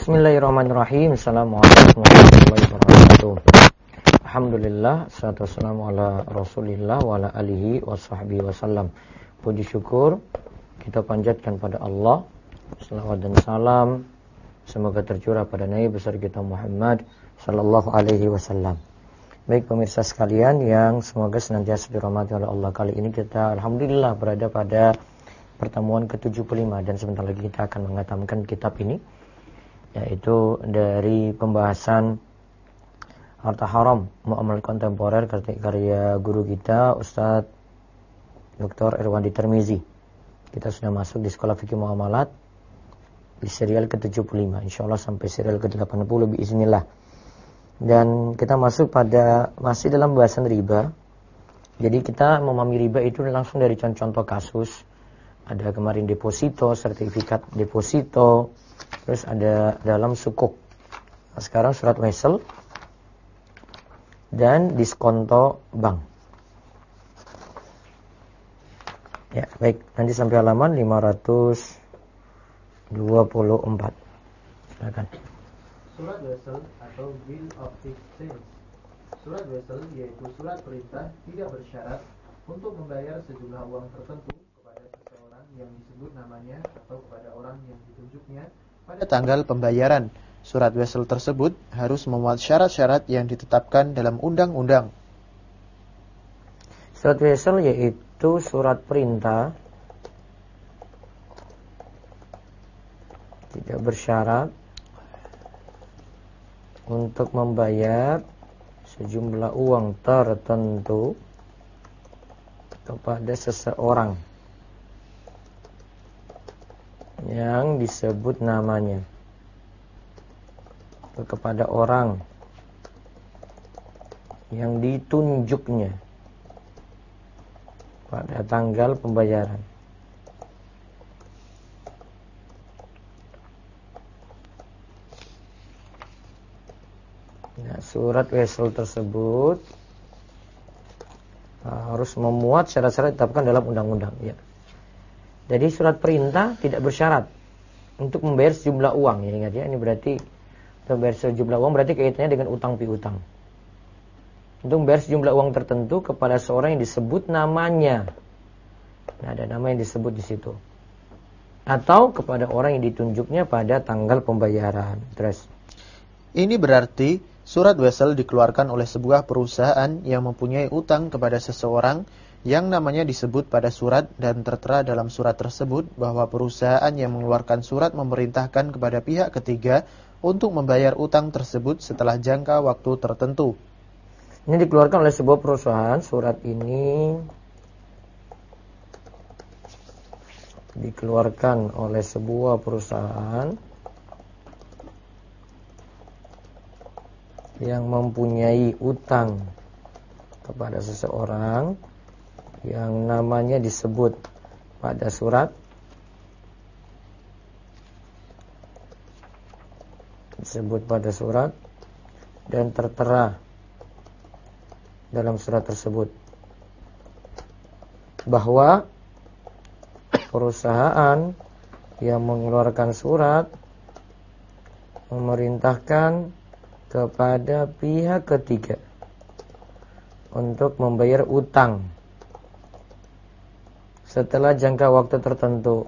Bismillahirrahmanirrahim. Assalamualaikum warahmatullahi wabarakatuh. Alhamdulillah, salatu wassalamu ala Rasulillah wa ala alihi wa sahbihi wasallam. Puji syukur kita panjatkan pada Allah. Salawat dan salam semoga tercurah pada Nabi besar kita Muhammad sallallahu alaihi wasallam. Baik pemirsa sekalian yang semoga senantiasa dirahmati oleh Allah, kali ini kita alhamdulillah berada pada pertemuan ke-75 dan sebentar lagi kita akan menghatamkan kitab ini, yaitu dari pembahasan harta haram muamalah kontemporer karya guru kita Ustadz Dr. Irwandi Tirmizi. Kita sudah masuk di sekolah fikih muamalat di serial ke-75, insyaallah sampai serial ke-80 biiznillah. Dan kita masuk pada masih dalam bahasan riba. Jadi kita memahami riba itu langsung dari contoh kasus. Ada kemarin deposito, sertifikat deposito, terus ada dalam sukuk. Nah, sekarang surat wesel dan diskonto bank. Ya, baik. Nanti sampai halaman 524. Silakan. Surat wesel atau bill of exchange. Surat wesel yaitu surat perintah tidak bersyarat untuk membayar sejumlah uang tertentu kepada seseorang yang disebut namanya atau kepada orang yang ditunjuknya pada tanggal pembayaran. Surat wesel tersebut harus memuat syarat-syarat yang ditetapkan dalam undang-undang. Surat wesel yaitu surat perintah tidak bersyarat untuk membayar sejumlah uang tertentu kepada seseorang yang disebut namanya, kepada orang yang ditunjuknya pada tanggal pembayaran. Nah, surat wesel tersebut harus memuat syarat-syarat ditetapkan dalam undang-undang, ya. Jadi surat perintah tidak bersyarat untuk membayar sejumlah uang, ya, ingat ya, ini berarti membayar sejumlah uang berarti kaitannya dengan utang piutang. Untuk membayar sejumlah uang tertentu kepada seorang yang disebut namanya. Nah, ada nama yang disebut di situ. Atau kepada orang yang ditunjuknya pada tanggal pembayaran. Terus. Ini berarti surat wesel dikeluarkan oleh sebuah perusahaan yang mempunyai utang kepada seseorang yang namanya disebut pada surat dan tertera dalam surat tersebut bahwa perusahaan yang mengeluarkan surat memerintahkan kepada pihak ketiga untuk membayar utang tersebut setelah jangka waktu tertentu. Ini dikeluarkan oleh sebuah perusahaan. Surat ini dikeluarkan oleh sebuah perusahaan yang mempunyai utang kepada seseorang yang namanya disebut pada surat dan tertera dalam surat tersebut bahwa perusahaan yang mengeluarkan surat memerintahkan kepada pihak ketiga untuk membayar utang setelah jangka waktu tertentu.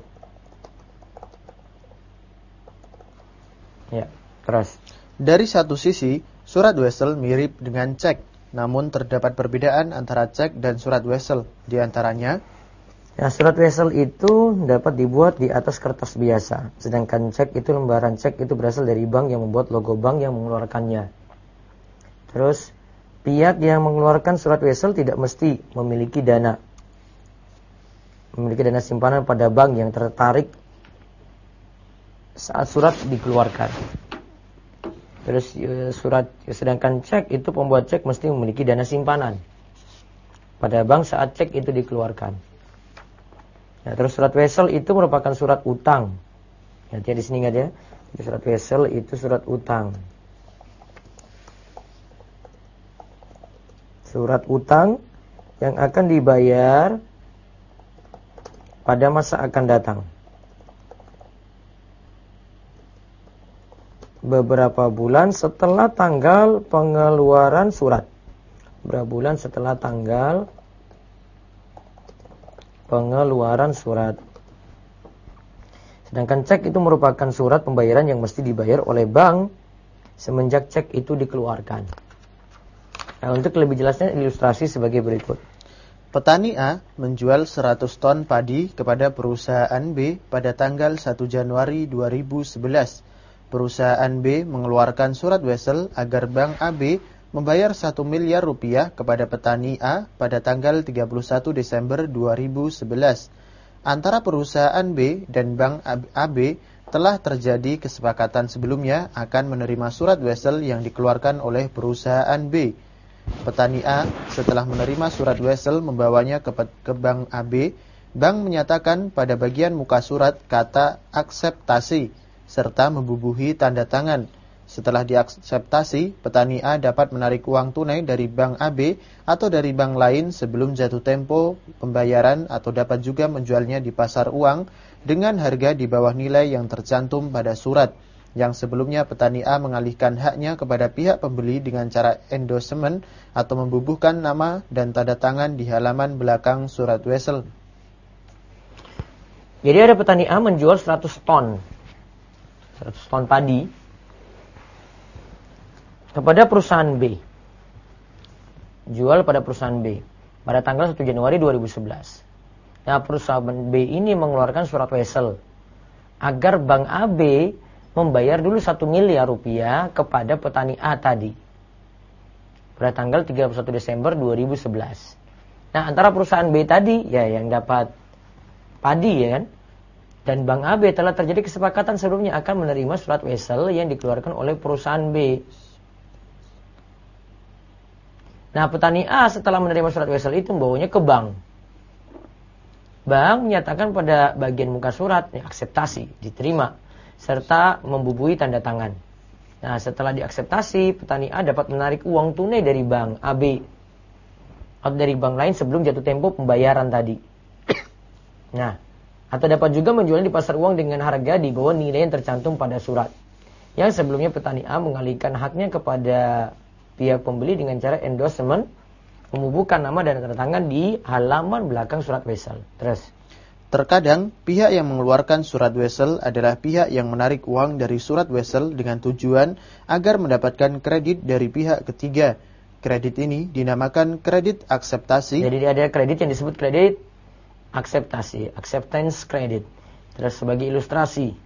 Ya, terus. Dari satu sisi, surat wesel mirip dengan cek, namun terdapat perbedaan antara cek dan surat wesel. Di antaranya, ya, surat wesel itu dapat dibuat di atas kertas biasa, sedangkan cek itu, lembaran cek itu berasal dari bank yang membuat logo bank yang mengeluarkannya. Terus, pihak yang mengeluarkan surat wesel tidak mesti memiliki dana simpanan pada bank yang tertarik saat surat dikeluarkan. Terus sedangkan cek itu, pembuat cek mesti memiliki dana simpanan pada bank saat cek itu dikeluarkan. Ya, terus surat wesel itu merupakan surat utang. Ya, di sini ingat ya. Surat wesel itu surat utang. Surat utang yang akan dibayar pada masa akan datang. beberapa bulan setelah tanggal pengeluaran surat. Beberapa bulan setelah tanggal pengeluaran surat. Sedangkan cek itu merupakan surat pembayaran yang mesti dibayar oleh bank semenjak cek itu dikeluarkan. Nah, untuk lebih jelasnya ilustrasi sebagai berikut. Petani A menjual 100 ton padi kepada perusahaan B pada tanggal 1 Januari 2011. Perusahaan B mengeluarkan surat wesel agar Bank AB membayar 1 miliar rupiah kepada petani A pada tanggal 31 Desember 2011. Antara perusahaan B dan Bank AB telah terjadi kesepakatan sebelumnya akan menerima surat wesel yang dikeluarkan oleh perusahaan B. Petani A setelah menerima surat wesel membawanya ke Bank AB. Bank menyatakan pada bagian muka surat kata akseptasi serta membubuhi tanda tangan. Setelah diakseptasi, petani A dapat menarik uang tunai dari Bank AB atau dari bank lain sebelum jatuh tempo pembayaran, atau dapat juga menjualnya di pasar uang dengan harga di bawah nilai yang tercantum pada surat. Yang sebelumnya petani A mengalihkan haknya kepada pihak pembeli dengan cara endorsement atau membubuhkan nama dan tanda tangan di halaman belakang surat wesel. Jadi ada petani A menjual 100 ton padi kepada perusahaan B. Jual pada perusahaan B pada tanggal 1 Januari 2011. Nah, perusahaan B ini mengeluarkan surat wesel agar Bank AB membayar dulu 1 miliar rupiah kepada petani A tadi pada tanggal 31 Desember 2011. Nah, antara perusahaan B tadi ya yang dapat padi ya kan, dan Bank AB telah terjadi kesepakatan sebelumnya akan menerima surat wesel yang dikeluarkan oleh perusahaan B. Nah, petani A setelah menerima surat wesel itu membawanya ke bank. Bank menyatakan pada bagian muka surat ya, akseptasi, diterima, serta membubuhi tanda tangan. Nah, setelah diakseptasi, petani A dapat menarik uang tunai dari Bank AB atau dari bank lain sebelum jatuh tempo pembayaran tadi. Nah, atau dapat juga menjualnya di pasar uang dengan harga di bawah nilai yang tercantum pada surat. Yang sebelumnya petani A mengalihkan haknya kepada pihak pembeli dengan cara endorsement, membubuhkan nama dan tanda tangan di halaman belakang surat wesel. Terus, terkadang pihak yang mengeluarkan surat wesel adalah pihak yang menarik uang dari surat wesel dengan tujuan agar mendapatkan kredit dari pihak ketiga. Kredit ini dinamakan kredit akseptasi. Jadi ada kredit yang disebut kredit akseptasi, acceptance credit. Terus sebagai ilustrasi,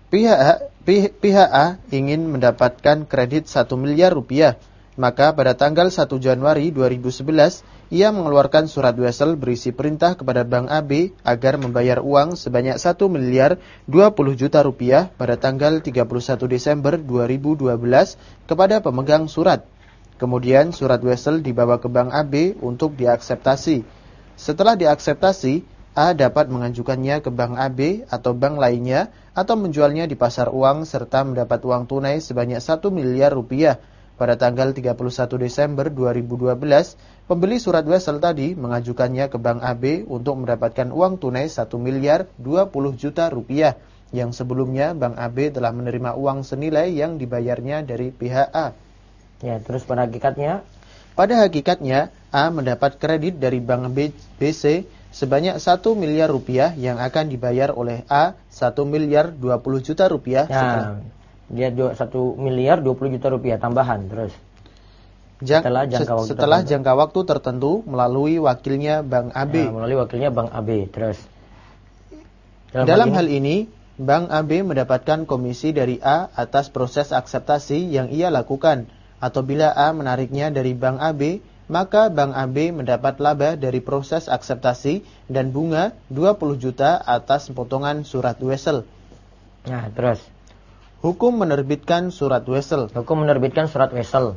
pihak A ingin mendapatkan kredit 1 miliar rupiah. Maka pada tanggal 1 Januari 2011, ia mengeluarkan surat wesel berisi perintah kepada Bank AB agar membayar uang sebanyak 1 miliar 20 juta rupiah pada tanggal 31 Desember 2012 kepada pemegang surat. Kemudian surat wesel dibawa ke Bank AB untuk diakseptasi. Setelah diakseptasi, A dapat mengajukannya ke Bank AB atau bank lainnya atau menjualnya di pasar uang serta mendapat uang tunai sebanyak 1 miliar rupiah. Pada tanggal 31 Desember 2012, pembeli surat wesel tadi mengajukannya ke Bank AB untuk mendapatkan uang tunai 1 miliar 20 juta rupiah, yang sebelumnya Bank AB telah menerima uang senilai yang dibayarnya dari pihak A. ya, terus pada hakikatnya? Pada hakikatnya, A mendapat kredit dari Bank BC sebanyak 1 miliar rupiah yang akan dibayar oleh A 1 miliar 20 juta rupiah setelah... Dia 1 miliar 20 juta rupiah tambahan terus. Setelah jangka waktu tertentu melalui wakilnya Bank AB. Ya, melalui wakilnya Bank AB terus. Dalam hal ini, Bank AB mendapatkan komisi dari A atas proses akseptasi yang ia lakukan. Atau bila A menariknya dari Bank AB, maka Bank AB mendapat laba dari proses akseptasi dan bunga 20 juta atas potongan surat wesel. Nah, terus. Hukum menerbitkan surat wesel. Hukum menerbitkan surat wesel.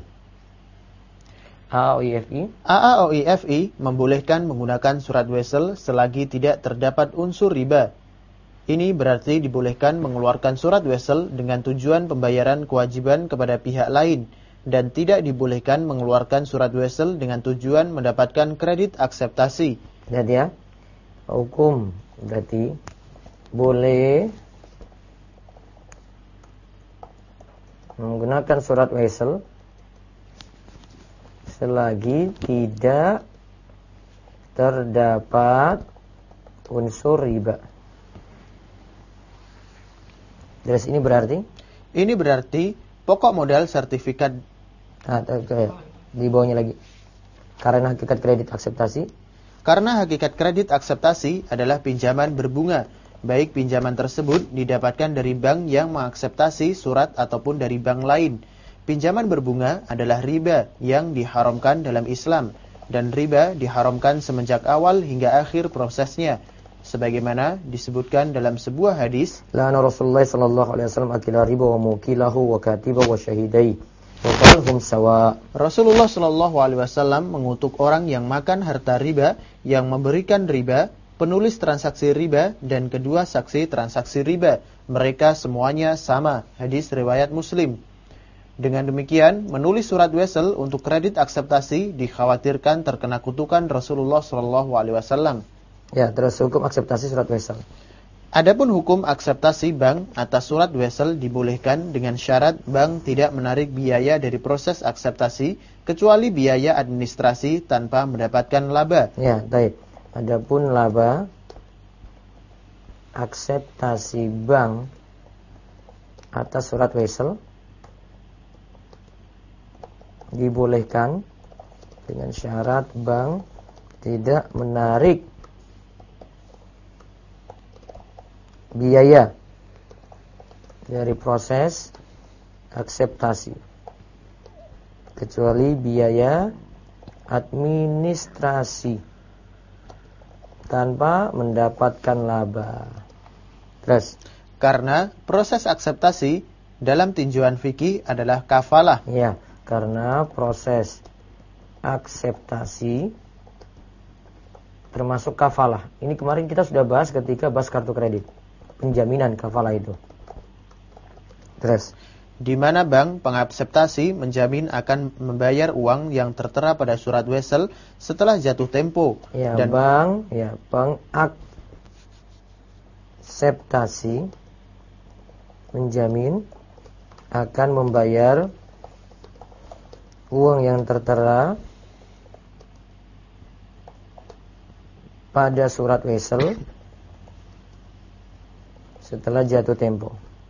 AAOIFI membolehkan menggunakan surat wesel selagi tidak terdapat unsur riba. Ini berarti dibolehkan mengeluarkan surat wesel dengan tujuan pembayaran kewajiban kepada pihak lain, dan tidak dibolehkan mengeluarkan surat wesel dengan tujuan mendapatkan kredit akseptasi. Jadi ya, hukum berarti boleh menggunakan surat wesel selagi tidak terdapat unsur riba. Terus ini berarti? Ini berarti pokok modal sertifikat. Di bawahnya lagi. Karena hakikat kredit akseptasi. Karena hakikat kredit akseptasi adalah pinjaman berbunga, baik pinjaman tersebut didapatkan dari bank yang mengakseptasi surat ataupun dari bank lain. Pinjaman berbunga adalah riba yang diharamkan dalam Islam, dan riba diharamkan semenjak awal hingga akhir prosesnya, sebagaimana disebutkan dalam sebuah hadis. La'ana Rasulullah sallallahu alaihi wasallam akila riba wa mukilahu wa katiba wa syahidai wa qalhum sawa. Rasulullah sallallahu alaihi wasallam mengutuk orang yang makan harta riba, yang memberikan riba, penulis transaksi riba, dan kedua saksi transaksi riba. Mereka semuanya sama. Hadis riwayat Muslim. Dengan demikian, menulis surat wesel untuk kredit akseptasi dikhawatirkan terkena kutukan Rasulullah sallallahu alaihi wasallam. Ya, terus hukum akseptasi surat wesel. Adapun hukum akseptasi bank atas surat wesel dibolehkan dengan syarat bank tidak menarik biaya dari proses akseptasi kecuali biaya administrasi tanpa mendapatkan laba. Ya, baik. Adapun laba akseptasi bank atas surat wesel dibolehkan dengan syarat bank tidak menarik biaya dari proses akseptasi kecuali biaya administrasi tanpa mendapatkan laba. Terus, karena proses akseptasi dalam tinjauan fikih adalah kafalah. Ya, karena proses akseptasi termasuk kafalah. Ini kemarin kita sudah bahas ketika bahas kartu kredit. Penjaminan kafalah itu. Terus, di mana bank pengakseptasi menjamin akan membayar uang yang tertera pada surat wesel setelah jatuh tempo. Ya, dan bank pengakseptasi menjamin akan membayar uang yang tertera pada surat wesel setelah jatuh tempo.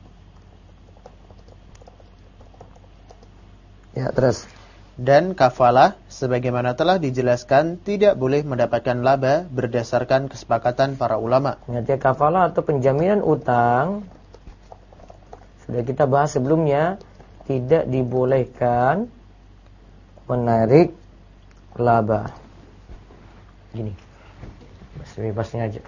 Ya, terus. Dan kafalah sebagaimana telah dijelaskan tidak boleh mendapatkan laba berdasarkan kesepakatan para ulama. Artinya kafalah atau penjaminan utang sudah kita bahas sebelumnya, tidak dibolehkan menarik laba. Gini. Bebasnya aja.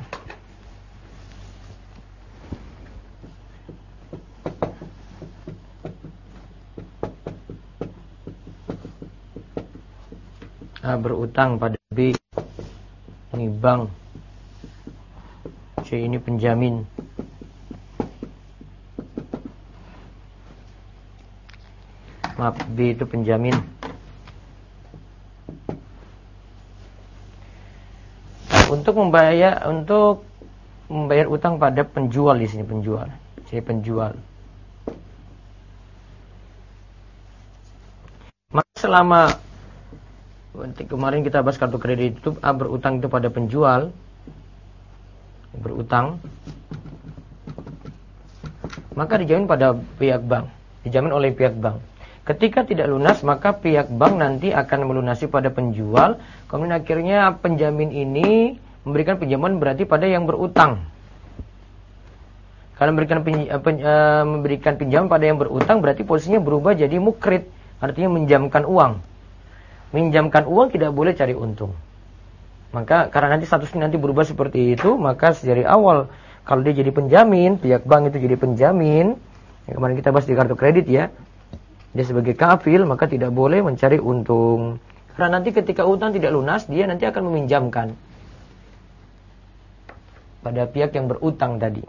A berutang pada B, ini bank. C ini penjamin. Maaf, B itu penjamin. Untuk membayar utang pada penjual di sini, penjual. C penjual. Maka selama kemarin kita bahas kartu kredit itu A berutang itu pada penjual, berutang, maka dijamin pada pihak bank, dijamin oleh pihak bank. Ketika tidak lunas, maka pihak bank nanti akan melunasi pada penjual. Kemudian akhirnya penjamin ini memberikan pinjaman berarti pada yang berutang. Kalau memberikan pinjaman pada yang berutang berarti posisinya berubah jadi mukrid, artinya menjamkan uang. Minjamkan uang tidak boleh cari untung. Maka karena nanti statusnya nanti berubah seperti itu, maka dari awal kalau dia jadi penjamin, pihak bank itu jadi penjamin, yang kemarin kita bahas di kartu kredit ya, dia sebagai kafil, maka tidak boleh mencari untung. Karena nanti ketika utang tidak lunas, dia nanti akan meminjamkan pada pihak yang berutang tadi.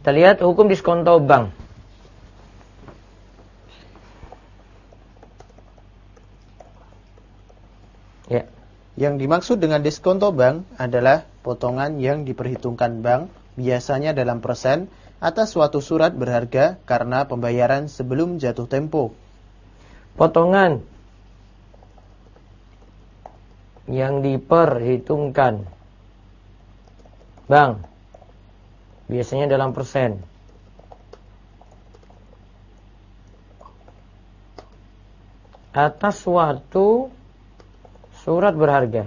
Kita lihat hukum diskonto bank. Ya. Yang dimaksud dengan diskonto bank adalah potongan yang diperhitungkan bank biasanya dalam persen atas suatu surat berharga karena pembayaran sebelum jatuh tempo. Potongan yang diperhitungkan bank biasanya dalam persen atas suatu surat berharga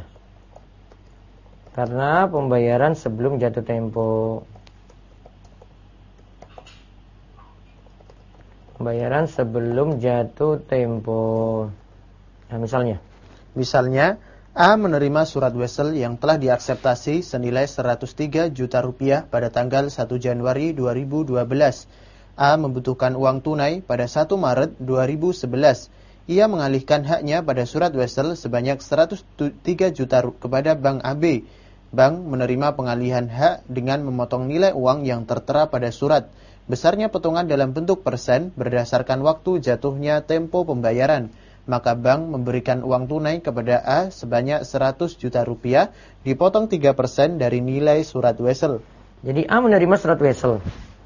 karena pembayaran sebelum jatuh tempo. Pembayaran sebelum jatuh tempo. Nah, misalnya A menerima surat wesel yang telah diakseptasi senilai 103 juta rupiah pada tanggal 1 Januari 2012. A membutuhkan uang tunai pada 1 Maret 2011. Ia mengalihkan haknya pada surat wesel sebanyak 103 juta kepada Bank AB. Bank menerima pengalihan hak dengan memotong nilai uang yang tertera pada surat. Besarnya potongan dalam bentuk persen berdasarkan waktu jatuhnya tempo pembayaran. Maka bank memberikan uang tunai kepada A sebanyak 100 juta rupiah, dipotong 3% dari nilai surat wesel. Jadi A menerima surat wesel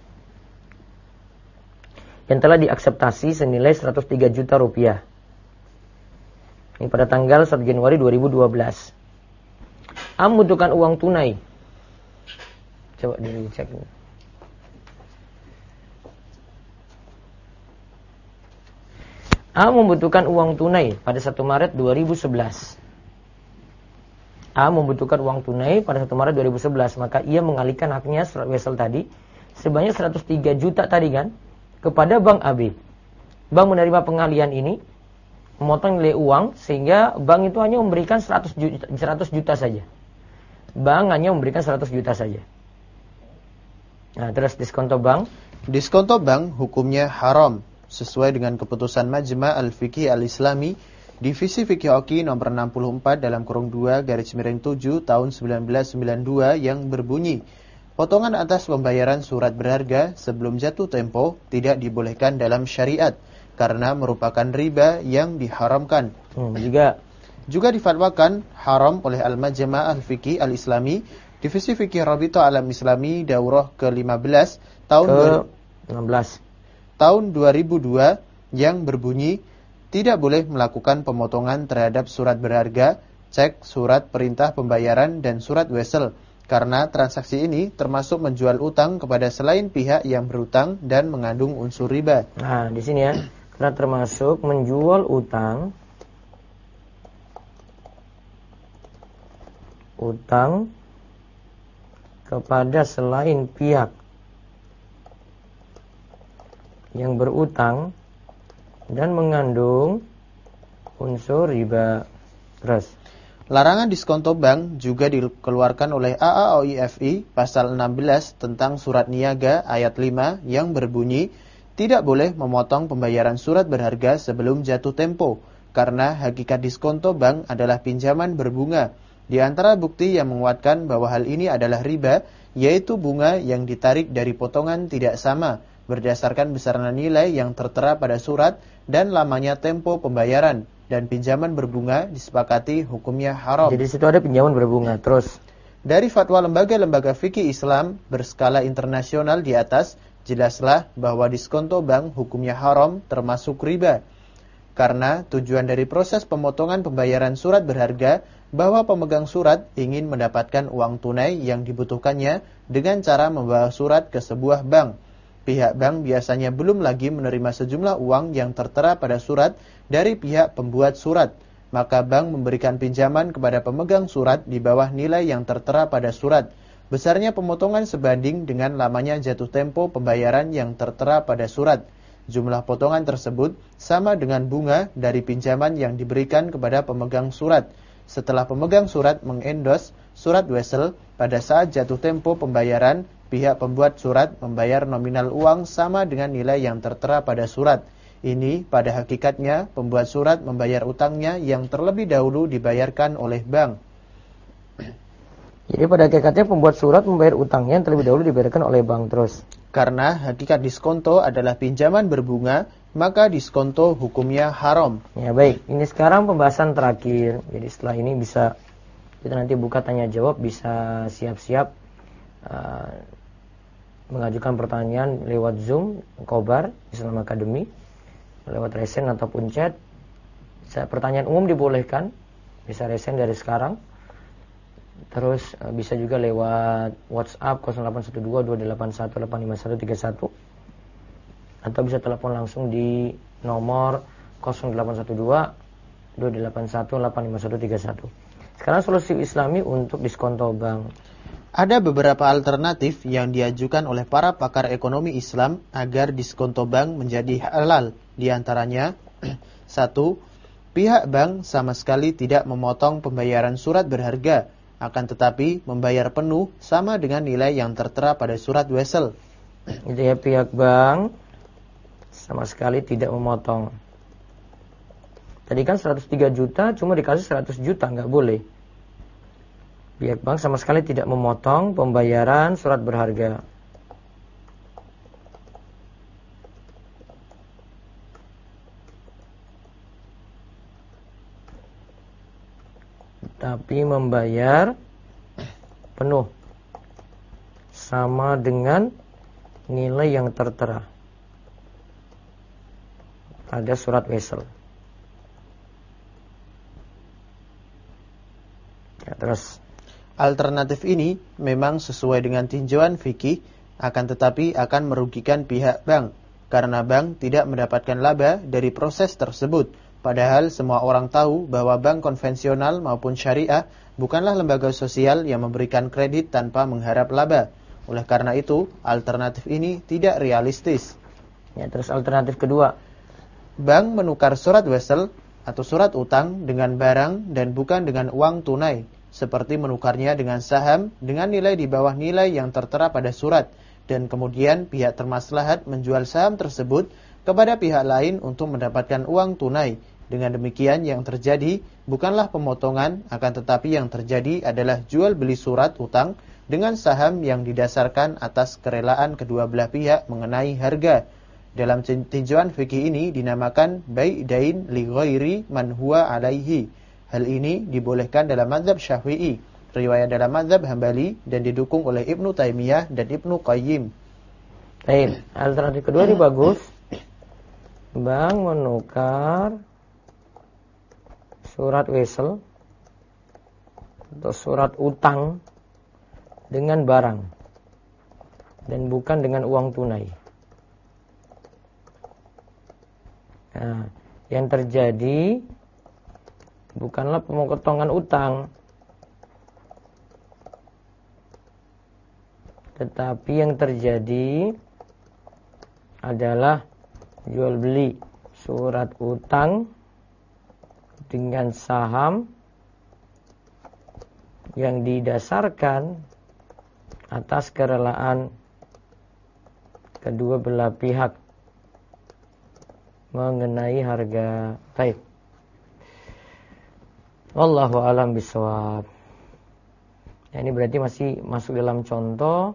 yang telah diakseptasi senilai 103 juta rupiah. Ini pada tanggal 1 Januari 2012. A membutuhkan uang tunai. Coba dicek ini. A membutuhkan uang tunai pada 1 Maret 2011. A membutuhkan uang tunai pada 1 Maret 2011. Maka ia mengalihkan haknya surat wesel tadi sebanyak 103 juta tadi kan kepada Bank AB. Bank menerima pengalihan ini, memotong nilai uang, sehingga bank itu hanya memberikan 100 juta saja. Bank hanya memberikan 100 juta saja. Nah, terus diskonto bank. Diskonto bank hukumnya haram sesuai dengan keputusan Majma' Al-Fiqih Al-Islami Divisi Fikih Oki nomor 64 dalam kurung 2 garis miring 7 tahun 1992 yang berbunyi, potongan atas pembayaran surat berharga sebelum jatuh tempo tidak dibolehkan dalam syariat karena merupakan riba yang diharamkan. Juga difatwakan haram oleh Al-Majma' Al-Fiqih Al-Islami Divisi Fikih Rabita Alam Islami Daurah ke-15 tahun 2002 yang berbunyi tidak boleh melakukan pemotongan terhadap surat berharga, cek, surat perintah pembayaran dan surat wesel karena transaksi ini termasuk menjual utang kepada selain pihak yang berutang dan mengandung unsur riba. Nah, di sini ya, karena termasuk menjual utang kepada selain pihak yang berutang dan mengandung unsur riba. Terus, larangan diskonto bank juga dikeluarkan oleh AAOIFI pasal 16 tentang surat niaga ayat 5 yang berbunyi tidak boleh memotong pembayaran surat berharga sebelum jatuh tempo karena hakikat diskonto bank adalah pinjaman berbunga. Di antara bukti yang menguatkan bahwa hal ini adalah riba yaitu bunga yang ditarik dari potongan tidak sama berdasarkan besaran nilai yang tertera pada surat dan lamanya tempo pembayaran, dan pinjaman berbunga disepakati hukumnya haram. Jadi situ ada pinjaman berbunga. Terus, dari fatwa lembaga-lembaga fikih Islam berskala internasional di atas, jelaslah bahwa diskonto bank hukumnya haram termasuk riba. Karena tujuan dari proses pemotongan pembayaran surat berharga bahwa pemegang surat ingin mendapatkan uang tunai yang dibutuhkannya dengan cara membawa surat ke sebuah bank. Pihak bank biasanya belum lagi menerima sejumlah uang yang tertera pada surat dari pihak pembuat surat. Maka bank memberikan pinjaman kepada pemegang surat di bawah nilai yang tertera pada surat. Besarnya pemotongan sebanding dengan lamanya jatuh tempo pembayaran yang tertera pada surat. Jumlah potongan tersebut sama dengan bunga dari pinjaman yang diberikan kepada pemegang surat. Setelah pemegang surat mengendos surat wesel pada saat jatuh tempo pembayaran, pihak pembuat surat membayar nominal uang sama dengan nilai yang tertera pada surat. Ini pada hakikatnya pembuat surat membayar utangnya yang terlebih dahulu dibayarkan oleh bank. Jadi pada hakikatnya pembuat surat membayar utangnya yang terlebih dahulu dibayarkan oleh bank. Terus, Karena hakikat diskonto adalah pinjaman berbunga, maka diskonto hukumnya haram. Ya baik, ini sekarang pembahasan terakhir. Jadi setelah ini bisa kita nanti buka tanya jawab, bisa siap-siap mengajukan pertanyaan lewat Zoom, Kobar, Islam Academy, lewat resen ataupun chat. Pertanyaan umum dibolehkan, bisa resen dari sekarang. Terus bisa juga lewat WhatsApp 0812-281-85131 atau bisa telepon langsung di nomor 0812-281-85131. Sekarang solusi Islami untuk diskonto bank. Ada beberapa alternatif yang diajukan oleh para pakar ekonomi Islam agar diskonto bank menjadi halal. Di antaranya, 1. Pihak bank sama sekali tidak memotong pembayaran surat berharga, akan tetapi membayar penuh sama dengan nilai yang tertera pada surat wesel. Itu ya, pihak bank sama sekali tidak memotong. Tadi kan 103 juta cuma dikasih 100 juta, nggak boleh. Pihak bank sama sekali tidak memotong pembayaran surat berharga. Tapi membayar penuh sama dengan nilai yang tertera pada surat wesel. Ya, terus alternatif ini memang sesuai dengan tinjauan fikih, akan tetapi akan merugikan pihak bank karena bank tidak mendapatkan laba dari proses tersebut. Padahal semua orang tahu bahwa bank konvensional maupun syariah bukanlah lembaga sosial yang memberikan kredit tanpa mengharap laba. Oleh karena itu, alternatif ini tidak realistis. Ya, terus alternatif kedua, bank menukar surat wesel atau surat utang dengan barang dan bukan dengan uang tunai, seperti menukarnya dengan saham dengan nilai di bawah nilai yang tertera pada surat, dan kemudian pihak termaslahat menjual saham tersebut kepada pihak lain untuk mendapatkan uang tunai. Dengan demikian yang terjadi bukanlah pemotongan, akan tetapi yang terjadi adalah jual beli surat utang dengan saham yang didasarkan atas kerelaan kedua belah pihak mengenai harga. Dalam tinjauan fikih ini dinamakan bai' dain li ghairi man huwa alaihi. Hal ini dibolehkan dalam mazhab Syafi'i, riwayat dalam mazhab Hambali, dan didukung oleh Ibnu Taimiyah dan Ibnu Qayyim. Baik, alternatif kedua ini bagus. Bank menukar surat wesel atau surat utang dengan barang dan bukan dengan uang tunai. Nah, yang terjadi bukanlah pemotongan utang, tetapi yang terjadi adalah jual beli surat utang dengan saham yang didasarkan atas kerelaan kedua belah pihak mengenai harga. Baik. Wallahu a'lam bishawab. Ya, ini berarti masih masuk dalam contoh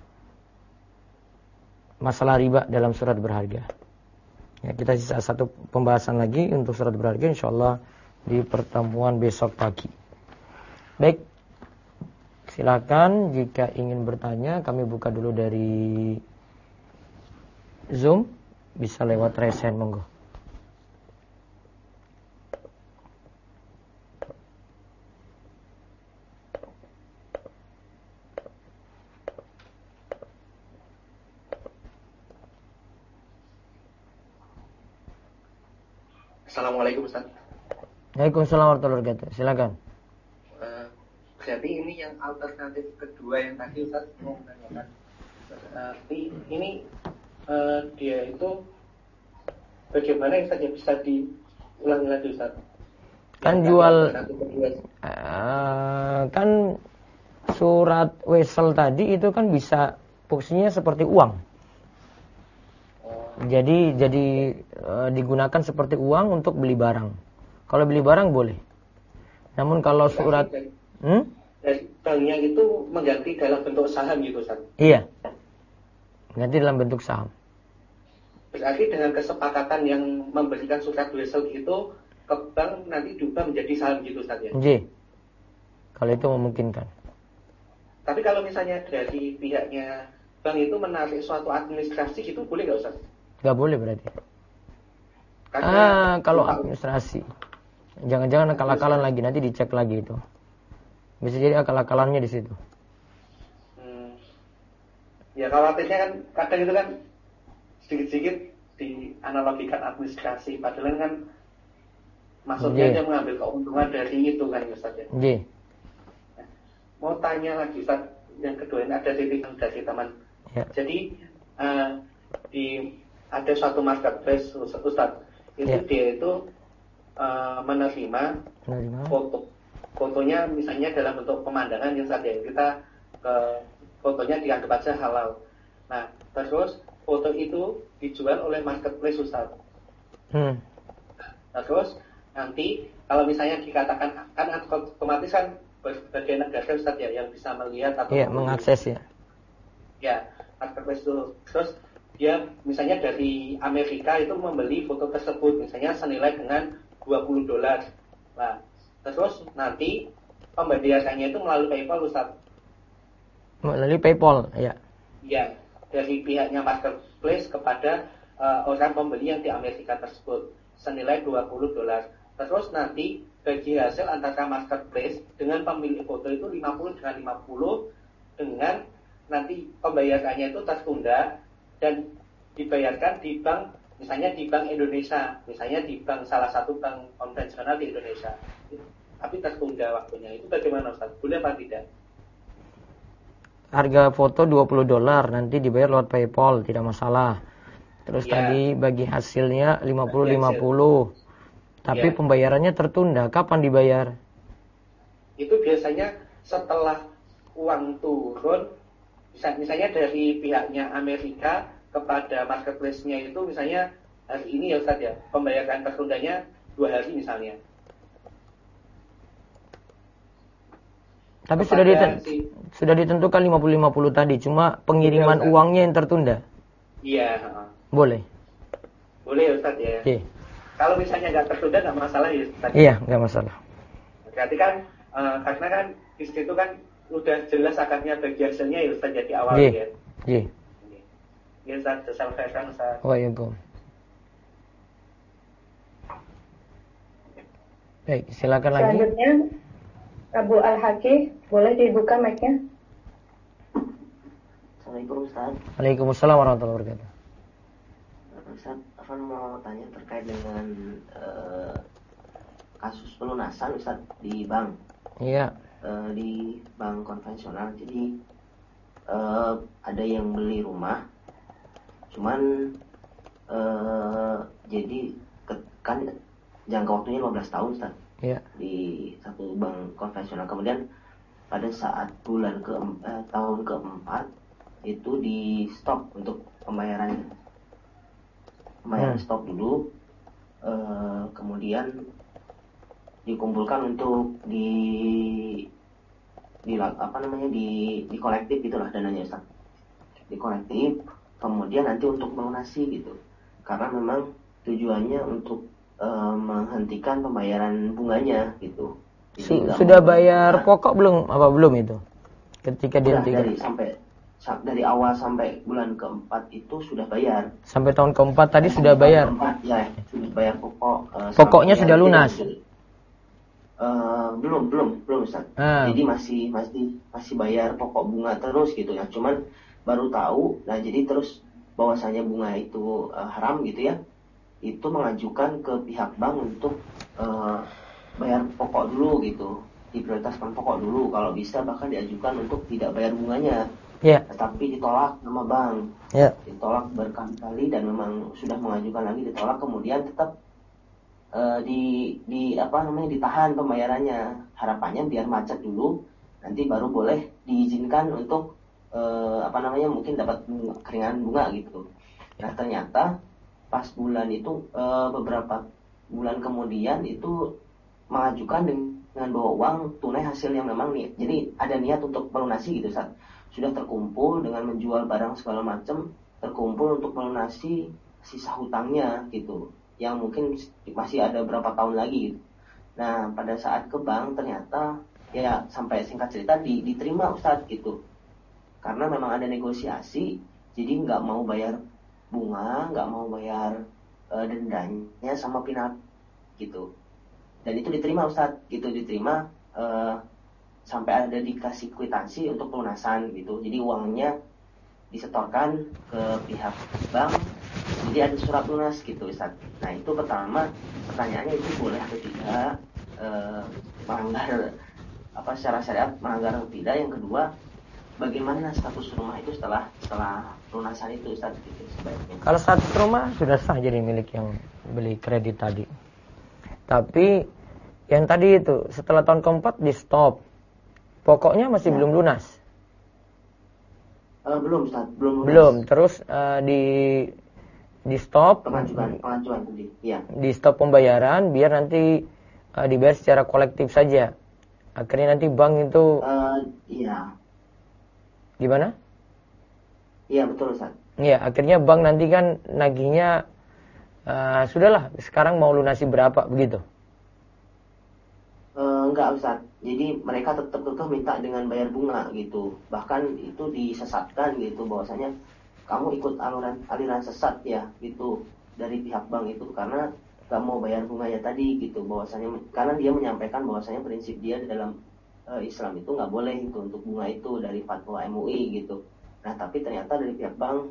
masalah riba dalam surat berharga. Ya, kita sisa satu pembahasan lagi untuk surat berharga insyaallah di pertemuan besok pagi. Baik. Silakan jika ingin bertanya, kami buka dulu dari Zoom, bisa lewat resen, monggo. Assalamualaikum Ustaz. Waalaikumsalam warahmatullahi wabarakatuh. Silakan. Jadi ini yang alternatif kedua yang tadi Ustaz mau menanyakan. Ini dia itu bagaimana yang saja bisa diulangi lagi Ustaz? Kan jual kan surat wesel tadi itu kan bisa fungsinya seperti uang. Jadi digunakan seperti uang untuk beli barang. Kalau beli barang boleh. Namun kalau surat banknya itu mengganti dalam bentuk saham gitu Ustaz? Iya. Nanti dalam bentuk saham. Berarti dengan kesepakatan yang memberikan surat wesel itu ke bank nanti diubah menjadi saham gitu Ustaz ya? J. Kalau itu memungkinkan. Tapi kalau misalnya dari pihaknya bank itu menarik suatu administrasi itu boleh nggak Ustaz? Nggak boleh berarti. Karena Kalau administrasi. Jangan-jangan akal-akalan lagi, nanti dicek lagi itu. Bisa jadi akal-akalannya di situ. Ya khawatirnya kan kadang itu kan sedikit-sedikit dianalogikan administrasi, padahal kan maksudnya dia mengambil keuntungan dari itu kan Ustaz ya. Nah, mau tanya lagi Ustaz, yang kedua ini ada titipan dari teman. Ya. Jadi ada suatu marketplace Ustaz, itu dia itu menerima fotonya misalnya dalam bentuk pemandangan yang Ustaz ya, kita fotonya dianggap aja halal. Nah, terus foto itu dijual oleh marketplace Ustaz. Nah, terus nanti kalau misalnya dikatakan kan otomatis kan berbagai negara Ustaz ya yang bisa melihat atau mengakses ya. Ya, marketplace itu. Terus dia misalnya dari Amerika itu membeli foto tersebut misalnya senilai dengan $20. Nah, terus nanti pembayarannya itu melalui PayPal Ustaz. Melalui PayPal, ya. Ya, dari pihaknya marketplace kepada orang pembeli yang di Amerika tersebut senilai $20. Terus nanti bagi hasil antara marketplace dengan pemilik foto itu 50 dengan 50 dengan nanti pembayarannya itu tertunda dan dibayarkan di bank, misalnya di Bank Indonesia, misalnya di bank salah satu bank konvensional di Indonesia. Tapi tertunda waktunya. Itu bagaimana Ustaz? Boleh apa tidak? Harga foto $20 nanti dibayar lewat PayPal, tidak masalah. Terus tadi bagi hasilnya 50-50. Tapi pembayarannya tertunda. Kapan dibayar? Itu biasanya setelah uang turun, misalnya dari pihaknya Amerika kepada marketplace-nya itu misalnya hari ini ya Ustaz ya, pembayaran tertundanya 2 hari misalnya. Tapi sudah ditentukan 50-50 tadi, cuma pengiriman uangnya yang tertunda. Iya. Boleh. Boleh ya Ustaz ya. Oke. Kalau misalnya nggak tertunda nggak masalah ya Ustaz. Iya, nggak masalah. Berarti kan karena kan di situ kan udah jelas akadnya bagi hasilnya ya Ustaz ya di awal ya. Iya. Ya Ustaz, selesai Ustaz. Waalaikumsalam. Baik, silakan lagi. Selanjutnya Abu Al-Haqi, boleh dibuka mic-nya? Assalamualaikum Ustaz. Waalaikumsalam warahmatullahi wabarakatuh. Ustaz, Afan mau tanya terkait dengan kasus pelunasan Ustaz di bank. Iya. Di bank konvensional. Jadi ada yang beli rumah, cuman jadi kan jangka waktunya 15 tahun Ustaz. Iya. Di satu bank konvensional. Kemudian pada saat tahun keempat itu di stop untuk pembayaran stop dulu, kemudian dikumpulkan untuk di kolektif gitulah dananya Ustaz. Di kolektif, kemudian nanti untuk melunasi gitu. Karena memang tujuannya untuk menghentikan pembayaran bunganya gitu. Sudah bayar pokok belum? Apa belum itu? Ketika dihentikan. Dari awal sampai bulan keempat itu sudah bayar. Sampai tahun keempat tadi sudah bayar. Ya, sudah bayar pokok. Pokoknya sudah lunas. Belum Ustaz. Jadi masih bayar pokok bunga terus gitu ya. Cuman baru tahu, nah jadi terus bahwasanya bunga itu haram gitu ya. Itu mengajukan ke pihak bank untuk bayar pokok dulu gitu, diprioritaskan pokok dulu, kalau bisa bahkan diajukan untuk tidak bayar bunganya. Tetapi ditolak sama bank. Ditolak berkali-kali dan memang sudah mengajukan lagi ditolak, kemudian tetap ditahan pembayarannya. Harapannya biar macet dulu, nanti baru boleh diizinkan untuk mungkin dapat keringanan bunga gitu. Nah ternyata pas bulan itu beberapa bulan kemudian itu mengajukan dengan bawa uang tunai hasil yang memang jadi ada niat untuk melunasi gitu Ustaz. Sudah terkumpul dengan menjual barang segala macam, terkumpul untuk melunasi sisa hutangnya gitu, yang mungkin masih ada berapa tahun lagi gitu. Nah pada saat ke bank ternyata ya sampai singkat cerita diterima Ustadz gitu, karena memang ada negosiasi, jadi nggak mau bayar bunga, nggak mau bayar dendanya sama penalti gitu, dan itu diterima Ustadz gitu, diterima sampai ada dikasih kwitansi untuk pelunasan gitu. Jadi uangnya disetorkan ke pihak bank, jadi ada surat lunas gitu Ustaz. Nah itu pertama, pertanyaannya itu boleh atau tidak, melanggar apa secara syariat, melanggar atau tidak. Yang kedua, bagaimana status rumah itu setelah lunasan itu Ustaz gitu sebaiknya. Kalau status rumah sudah sah jadi milik yang beli kredit tadi. Tapi yang tadi itu setelah tahun keempat di stop, pokoknya masih belum lunas. Belum Ustaz, belum lunas. Belum, terus di stop pengajuan tadi. Iya. Di stop pembayaran biar nanti dibayar secara kolektif saja. Akhirnya nanti bank itu iya. Gimana? Iya betul Ustaz. Iya, akhirnya bank nanti kan nagihnya sudahlah, sekarang mau lunasi berapa begitu. Enggak Ustaz, jadi mereka tetap minta dengan bayar bunga gitu. Bahkan itu disesatkan gitu, bahwasanya kamu ikut aliran sesat ya gitu dari pihak bank itu, karena gak mau bayar bunganya tadi gitu, bahwasanya karena dia menyampaikan bahwasanya prinsip dia dalam Islam itu nggak boleh itu untuk bunga itu dari fatwa MUI gitu. Nah tapi ternyata dari pihak bank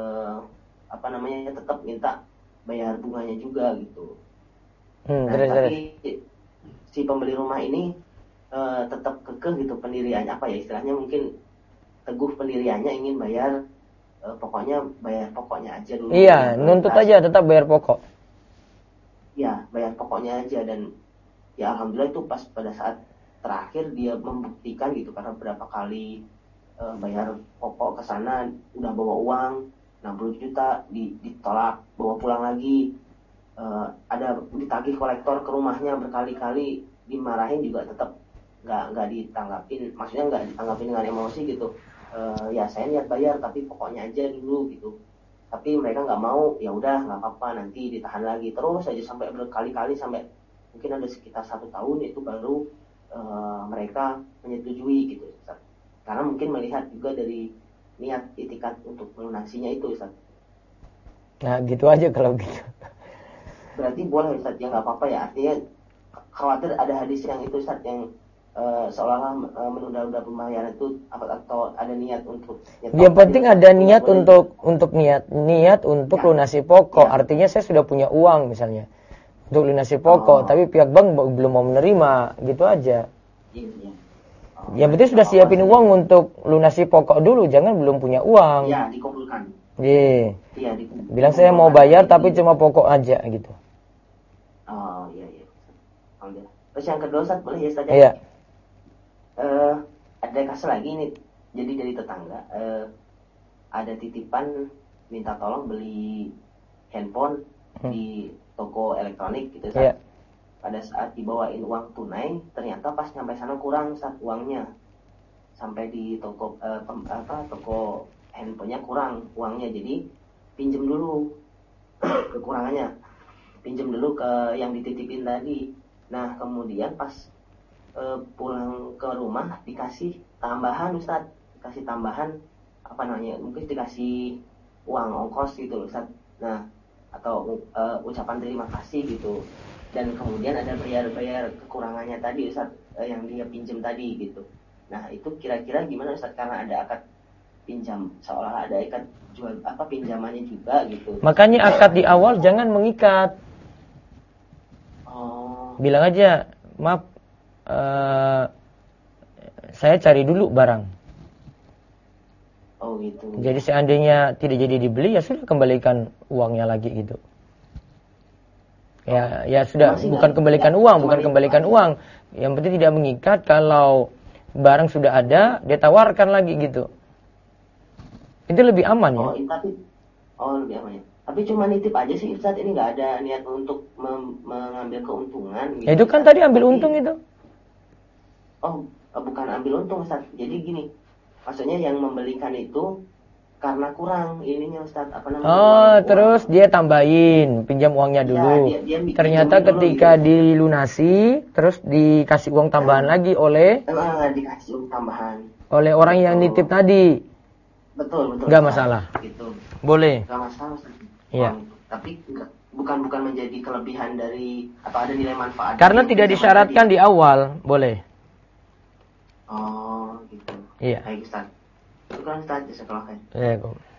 tetap minta bayar bunganya juga gitu. Tapi si pembeli rumah ini tetap kekeh gitu pendiriannya, apa ya istilahnya, mungkin teguh pendiriannya ingin bayar pokoknya bayar pokoknya aja dulu. Iya, nuntut aja tetap bayar pokok. Ya, bayar pokoknya aja. Dan ya alhamdulillah itu pas pada saat terakhir dia membuktikan gitu, karena berapa kali bayar pokok ke sana udah bawa uang 60 juta ditolak, bawa pulang lagi. Ada ditagih kolektor ke rumahnya berkali-kali, dimarahin juga tetap nggak ditanggapin, maksudnya nggak ditanggapin dengan emosi gitu. Ya saya niat bayar tapi pokoknya aja dulu gitu. Tapi mereka nggak mau, ya udah nggak apa-apa nanti ditahan lagi, terus aja sampai berkali-kali, sampai mungkin ada sekitar 1 tahun itu baru mereka menyetujui gitu Ustaz. Karena mungkin melihat juga dari niat itikat untuk melunasinya itu Ustaz. Nah gitu aja kalau gitu. Berarti boleh Ustaz ya, nggak apa-apa ya, artinya khawatir ada hadis yang itu Ustaz yang seolah-olah menunda-nunda pembayaran itu atau ada niat untuk yang penting ada niat untuk niat untuk ya, lunasi pokok ya. Artinya saya sudah punya uang misalnya untuk lunasi pokok, tapi pihak bank belum mau menerima, gitu aja. Iya. Yang penting sudah siapin uang untuk lunasi pokok dulu, jangan belum punya uang. Iya, dikumpulkan. Iya, bilang saya mau bayar tapi cuma pokok aja gitu. Oh iya. Alhamdulillah. Terus yang kedua Ustaz, boleh ya Ustaz? Iya. Ada kasus lagi nih, jadi dari tetangga ada titipan minta tolong beli handphone di toko elektronik gitu Ustaz. Pada saat dibawain uang tunai, ternyata pas nyampe sana kurang Ustaz uangnya. Sampai di toko toko handphonenya kurang uangnya, jadi pinjem dulu kekurangannya, pinjem dulu ke yang dititipin tadi. Nah kemudian pas pulang ke rumah dikasih tambahan Ustaz, dikasih tambahan mungkin dikasih uang ongkos gitu Ustaz. Nah atau ucapan terima kasih gitu, dan kemudian ada bayar kekurangannya tadi Ustaz, yang dia pinjam tadi gitu. Nah itu kira-kira gimana Ustaz, karena ada akad pinjam, seolah ada akad jual pinjamannya juga gitu. Makanya akad di awal jangan mengikat. Bilang aja, maaf, saya cari dulu barang. Oh gitu. Jadi seandainya tidak jadi dibeli, ya sudah kembalikan uangnya lagi gitu. Ya sudah, bukan kembalikan uang. Yang penting tidak mengikat. Kalau barang sudah ada, dia tawarkan lagi gitu. Itu lebih aman ya. Lebih aman ya. Tapi cuma nitip aja sih Ustaz, ini nggak ada niat untuk mengambil keuntungan gitu. Itu kan tadi ambil untung itu. Bukan ambil untung Ustaz. Jadi gini, maksudnya yang membelikan itu karena kurang ininya Ustaz, apa namanya? Oh, terus dia tambahin, pinjam uangnya dulu. Ya, dia ternyata ketika dilunasi, terus dikasih uang tambahan lagi oleh dikasih uang tambahan oleh orang yang nitip tadi. Betul. Enggak masalah. Gitu. Boleh. Enggak masalah Ustaz. Iya. Tapi bukan menjadi kelebihan dari atau ada nilai manfaat. Karena tidak disyaratkan di awal, boleh. Oh, gitu. Iya. Baik Ustaz. Itu kan Ustaz, jazakallahu khair. Ya,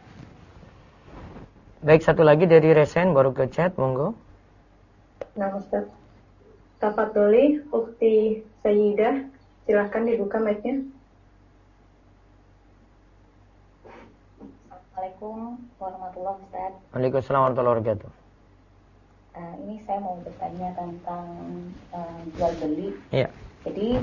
baik, satu lagi dari Resen baru ke chat, monggo. Nah, Ustaz. Tafadholi, Ukhti Sayyidah, silahkan dibuka mic-nya. Assalamualaikum warahmatullahi wabarakatuh. Waalaikumsalam warahmatullahi wabarakatuh. Ini saya mau bertanya tentang jual beli. Iya. Jadi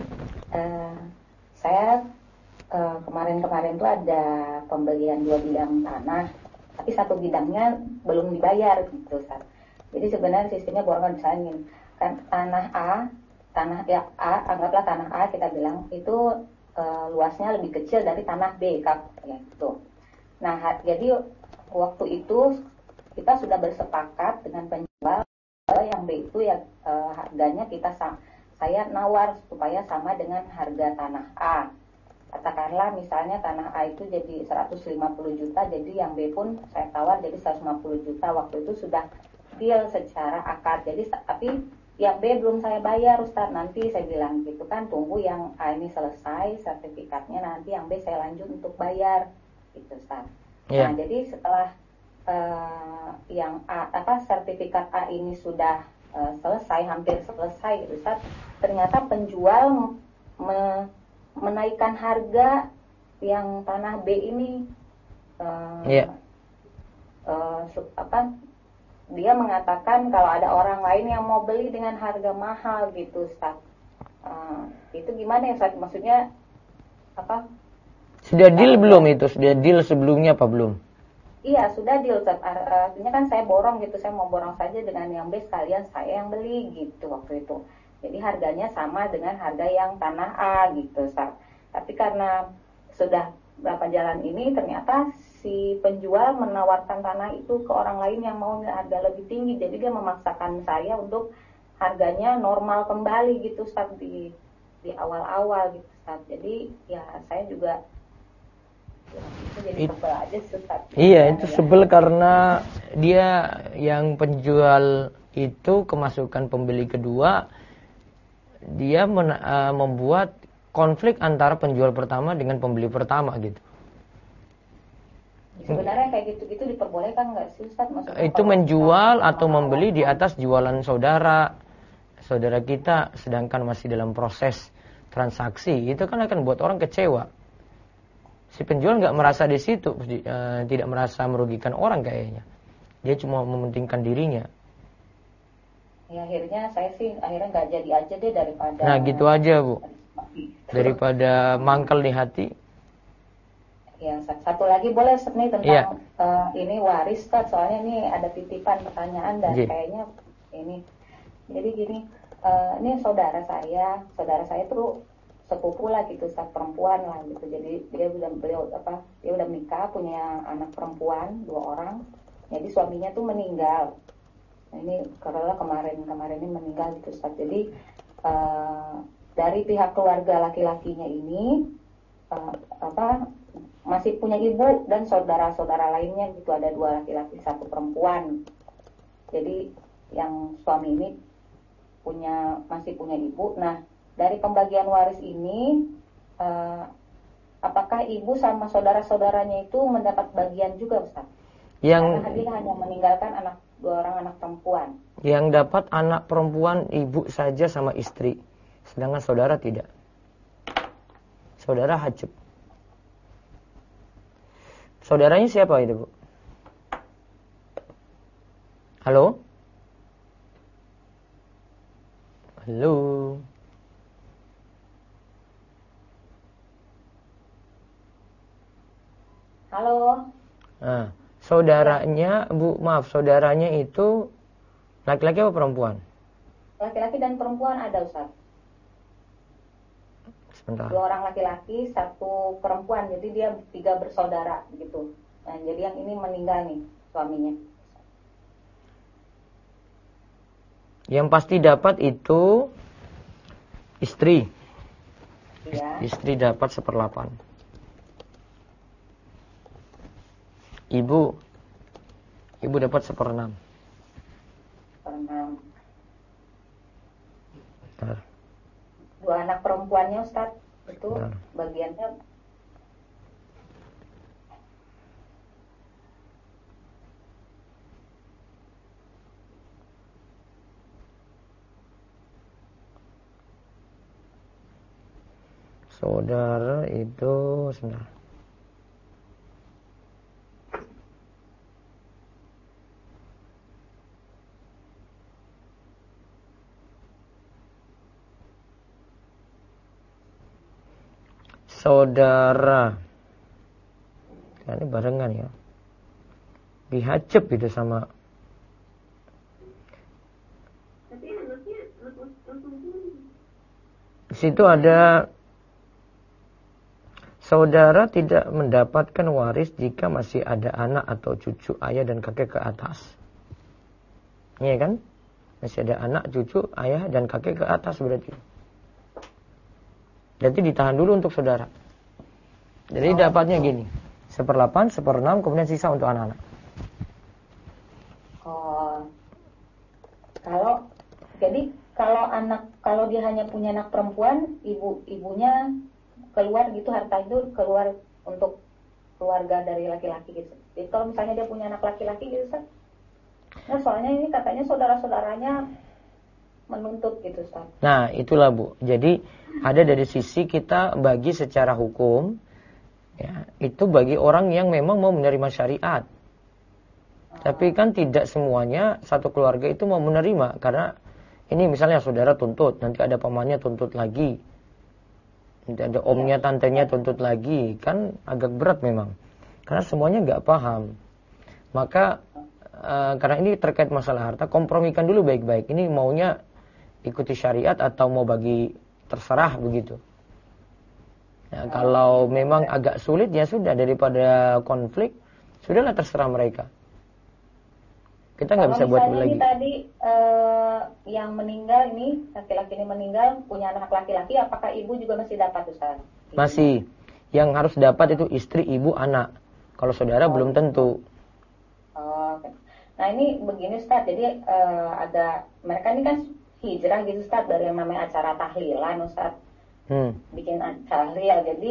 saya kemarin-kemarin tuh ada pembelian 2 bidang tanah, tapi 1 bidangnya belum dibayar gitu, Ustaz. Jadi sebenarnya sistemnya borongan misalnya kan tanah A, anggaplah tanah A kita bilang itu luasnya lebih kecil dari tanah B, ya gitu. Nah, jadi waktu itu kita sudah bersepakat dengan penjual yang B itu ya harganya saya nawar supaya sama dengan harga tanah A. Katakanlah misalnya tanah A itu jadi 150 juta, jadi yang B pun saya tawar jadi 150 juta. Waktu itu sudah deal secara akad. Jadi tapi yang B belum saya bayar, Ustaz. Nanti saya bilang gitu kan, tunggu yang A ini selesai sertifikatnya, nanti yang B saya lanjut untuk bayar. Gitu, Ustaz. Yeah. Nah, jadi setelah yang A, sertifikat A ini sudah selesai, hampir selesai, Ustaz, ternyata penjual menaikkan harga yang tanah B ini. Dia mengatakan kalau ada orang lain yang mau beli dengan harga mahal gitu, Ustaz. Itu gimana ya, Ustaz? Maksudnya apa? Sudah deal belum itu? Sudah deal sebelumnya apa belum? Iya, sudah deal, Ustaz. Artinya kan saya borong gitu, saya mau borong saja dengan yang B sekalian saya yang beli gitu waktu itu. Jadi harganya sama dengan harga yang tanah A gitu, Ustaz. Tapi karena sudah berapa jalan ini ternyata si penjual menawarkan tanah itu ke orang lain yang mau harga lebih tinggi. Jadi dia memaksakan saya untuk harganya normal kembali gitu, Ustaz, di awal-awal gitu, Ustaz. Jadi ya saya juga jadi sebel aja, Ustaz. Iya, itu sebel karena dia yang penjual itu kemasukan pembeli kedua, dia membuat konflik antara penjual pertama dengan pembeli pertama gitu. Sebenarnya kayak gitu-gitu diperbolehkan nggak sih, Ustaz? Maksudnya itu menjual atau membeli di atas jualan saudara kita, sedangkan masih dalam proses transaksi, itu kan akan buat orang kecewa. Si penjual nggak merasa di situ, tidak merasa merugikan orang kayaknya. Dia cuma mementingkan dirinya. Ya akhirnya saya sih nggak jadi aja deh daripada. Nah gitu aja, Bu. Daripada mangkel di hati. Ya, satu lagi boleh nih tentang ini waris, Ustaz. Soalnya ini ada titipan pertanyaan dan kayaknya ini. Jadi gini, ini saudara saya tuh sepupu lah gitu, Ustaz, perempuan lah gitu. Jadi dia udah menikah, punya anak perempuan 2 orang. Jadi suaminya tuh meninggal. Nah, ini karena kemarin ini meninggal gitu, Ustaz. Jadi dari pihak keluarga laki-lakinya ini masih punya ibu dan saudara-saudara lainnya gitu, ada 2 laki-laki 1 perempuan. Jadi yang suami ini masih punya ibu. Nah, dari pembagian waris ini apakah ibu sama saudara-saudaranya itu mendapat bagian juga, Ustaz? Karena dia hanya meninggalkan 2 orang anak perempuan. Yang dapat anak perempuan ibu saja sama istri, sedangkan saudara tidak. Saudara hajib. Saudaranya siapa itu, Bu? Halo? Halo? Halo? Nah, saudaranya, Bu, maaf, saudaranya itu laki-laki apa perempuan? Laki-laki dan perempuan ada, Ustaz. Sebentar. 2 orang laki-laki, 1 perempuan. Jadi dia 3 bersaudara gitu. Nah, jadi yang ini meninggal nih suaminya. Yang pasti dapat itu istri. Iya. Istri dapat 1/8. Ibu dapat 1/6. 1/6. Benar. 2 anak perempuannya Ustaz, itu Benar. bagiannya Saudara itu sebentar. Saudara. Ya, ini barengan ya. Dihajab gitu sama. Di situ ada saudara tidak mendapatkan waris jika masih ada anak atau cucu ayah dan kakek ke atas. Iya kan? Masih ada anak, cucu, ayah dan kakek ke atas berarti. Jadi ditahan dulu untuk saudara. Jadi dapatnya gini. 1/8, 1/6, kemudian sisa untuk anak-anak. Oh. Kalau dia hanya punya anak perempuan, ibunya keluar gitu, harta itu keluar untuk keluarga dari laki-laki gitu. Jadi kalau misalnya dia punya anak laki-laki gitu, Ustaz. Nah, soalnya ini katanya saudara-saudaranya menuntut gitu, Ustaz. Nah, itulah Bu. Jadi ada dari sisi kita bagi secara hukum, ya, itu bagi orang yang memang mau menerima syariat. Tapi kan tidak semuanya satu keluarga itu mau menerima, karena ini misalnya saudara tuntut, nanti ada pamannya tuntut lagi, nanti ada omnya, tantenya tuntut lagi, kan agak berat memang, karena semuanya nggak paham. Maka karena ini terkait masalah harta, kompromikan dulu baik-baik. Ini maunya ikuti syariat atau mau bagi terserah begitu. Nah, kalau memang agak sulit ya sudah, daripada konflik, sudahlah terserah mereka. Kita nggak bisa buat lagi. Ini tadi yang meninggal ini, laki-laki ini meninggal punya anak laki-laki, apakah ibu juga masih dapat, Ustaz? Masih. Yang harus dapat itu istri, ibu, anak. Kalau saudara belum tentu. Okay. Nah ini begini Ustaz, jadi mereka ini kan hijrah gitu Ustaz, dari yang namanya acara tahlilan Ustaz. Bikin tahlil, jadi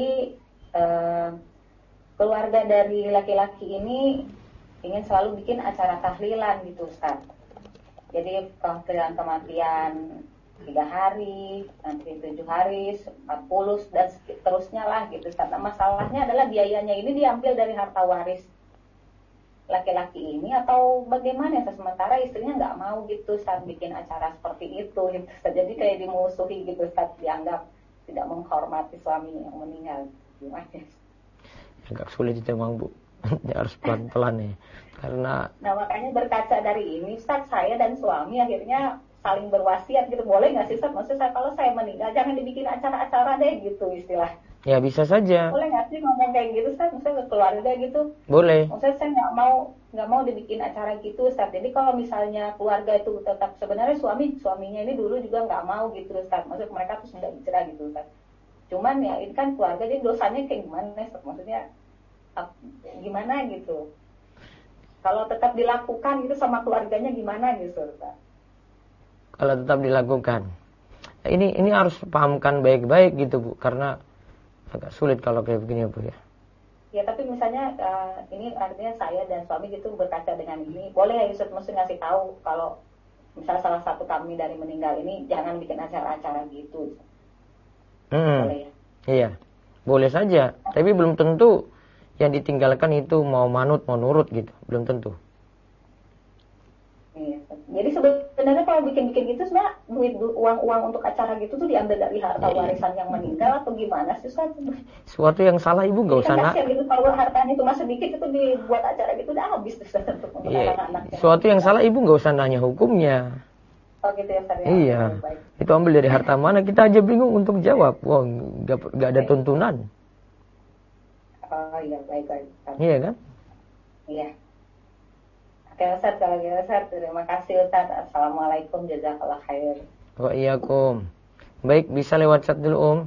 keluarga dari laki-laki ini ingin selalu bikin acara tahlilan gitu Ustaz. Jadi tahlilan kematian 3 hari, nanti 7 hari, 40 dan seterusnya lah gitu Ustaz. Nah, masalahnya adalah biayanya ini diambil dari harta waris laki-laki ini atau bagaimana? Sementara istrinya nggak mau gitu Ustaz bikin acara seperti itu gitu Ustaz. Jadi kayak dimusuhi gitu Ustaz, dianggap tidak menghormati suami yang meninggal. Gimana? Agak sulit diterima Bu. Ya, harus pelan-pelan ya. Karena makanya berkaca dari ini Ustaz, saya dan suami akhirnya saling berwasiat gitu. Boleh nggak sih Ustaz? Maksudnya kalau saya meninggal jangan dibikin acara-acara deh gitu istilah. Ya bisa saja. Boleh nggak sih ngomong kayak gitu Ustaz? Maksudnya ke keluarga gitu. Boleh. Maksudnya saya nggak mau dibikin acara gitu Ustaz. Jadi kalau misalnya keluarga itu tetap, sebenarnya suaminya ini dulu juga nggak mau gitu Ustaz. Maksudnya mereka tuh sudah hijrah gitu Ustaz. Cuman ya ini kan keluarga, jadi dosanya kayak gimana Ustaz? Maksudnya gimana gitu? Kalau tetap dilakukan gitu sama keluarganya gimana gitu Ustaz? Kalau tetap dilakukan, ini harus pahamkan baik-baik gitu Bu, karena agak sulit kalau kayak begini Bu ya. Ya tapi misalnya ini artinya saya dan suami gitu berkaca dengan ini, boleh ya Ustaz mesti ngasih tahu kalau misalnya salah satu kami dari meninggal ini jangan bikin acara-acara gitu. Boleh ya? Iya, boleh saja. Tapi belum tentu yang ditinggalkan itu mau manut, mau nurut gitu, belum tentu. Iya. Jadi sebenarnya kalau bikin-bikin gitu sebenarnya uang untuk acara gitu tuh diambil dari harta warisan yang meninggal atau gimana sih Ustaz? Suatu yang salah Ibu nggak usah gitu, kalau hartanya cuma sedikit itu dibuat acara gitu udah habis tuh untuk anak-anak. Suatu yang salah Ibu nggak usah nanya hukumnya. Oh gitu ya Ustaz ya. Iya. Itu ambil dari harta mana, kita aja bingung untuk jawab. Wah, nggak ada tuntunan. Oh iya baik. Iya kan? Iya. Oke Ustaz, kalau gitu Ustaz, terima kasih Ustaz. Assalamualaikum, jazakallah khair. Waalaikumsalam. Baik, bisa lewat chat dulu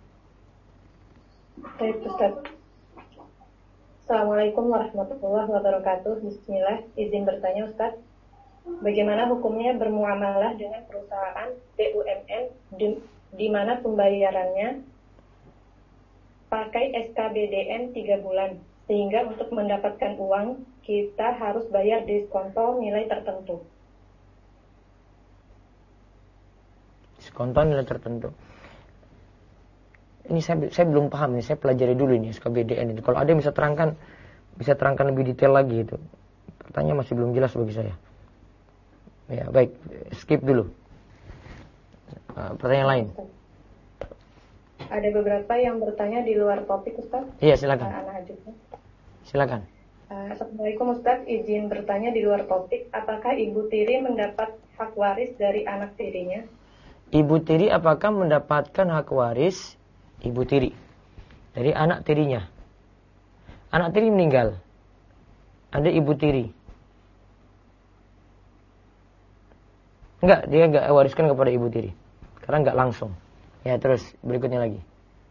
Baik Ustaz. Assalamualaikum warahmatullahi wabarakatuh. Bismillah, izin bertanya Ustaz. Bagaimana hukumnya bermuamalah dengan perusahaan BUMN di mana pembayarannya pakai SKBDN 3 bulan, sehingga untuk mendapatkan uang kita harus bayar diskonto nilai tertentu. Diskonto nilai tertentu. Ini saya belum paham nih, saya pelajari dulu ini SKBDN ini. Kalau ada yang bisa terangkan lebih detail lagi itu. Pertanyaan masih belum jelas bagi saya. Ya, baik, skip dulu. Pertanyaan lain. Ada beberapa yang bertanya di luar topik Ustaz. Iya, silakan. Silakan. Assalamualaikum Ustaz, izin bertanya di luar topik. Apakah ibu tiri mendapat hak waris dari anak tirinya? Ibu tiri apakah mendapatkan hak waris ibu tiri dari anak tirinya? Anak tiri meninggal, ada ibu tiri. Enggak, dia enggak wariskan kepada ibu tiri karena enggak langsung. Ya, terus berikutnya lagi.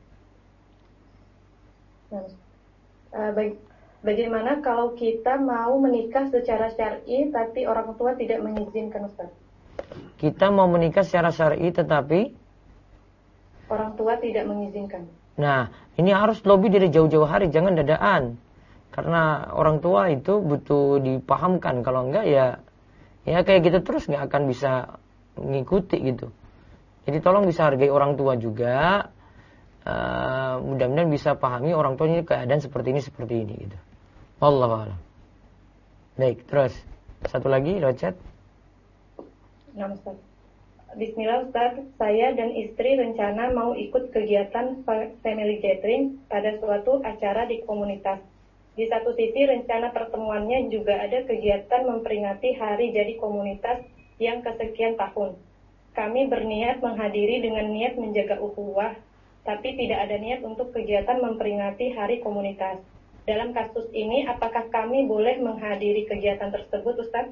Bagaimana kalau kita mau menikah secara syar'i tapi orang tua tidak mengizinkan Ustaz? Kita mau menikah secara syar'i tetapi orang tua tidak mengizinkan. Nah, ini harus lobby dari jauh-jauh hari, jangan dadaan. Karena orang tua itu butuh dipahamkan, kalau enggak ya kayak gitu terus nggak akan bisa mengikuti gitu. Jadi tolong bisa hargai orang tua juga. Mudah-mudahan bisa pahami orang tuanya keadaan seperti ini gitu. Wallahu a'lam. Baik, terus satu lagi chat. Nah, Ustaz. Bismillah Ustaz, saya dan istri rencana mau ikut kegiatan family gathering pada suatu acara di komunitas. Di satu sisi rencana pertemuannya juga ada kegiatan memperingati hari jadi komunitas yang kesekian tahun. Kami berniat menghadiri dengan niat menjaga ukhuwah, tapi tidak ada niat untuk kegiatan memperingati hari komunitas. Dalam kasus ini, apakah kami boleh menghadiri kegiatan tersebut, Ustaz?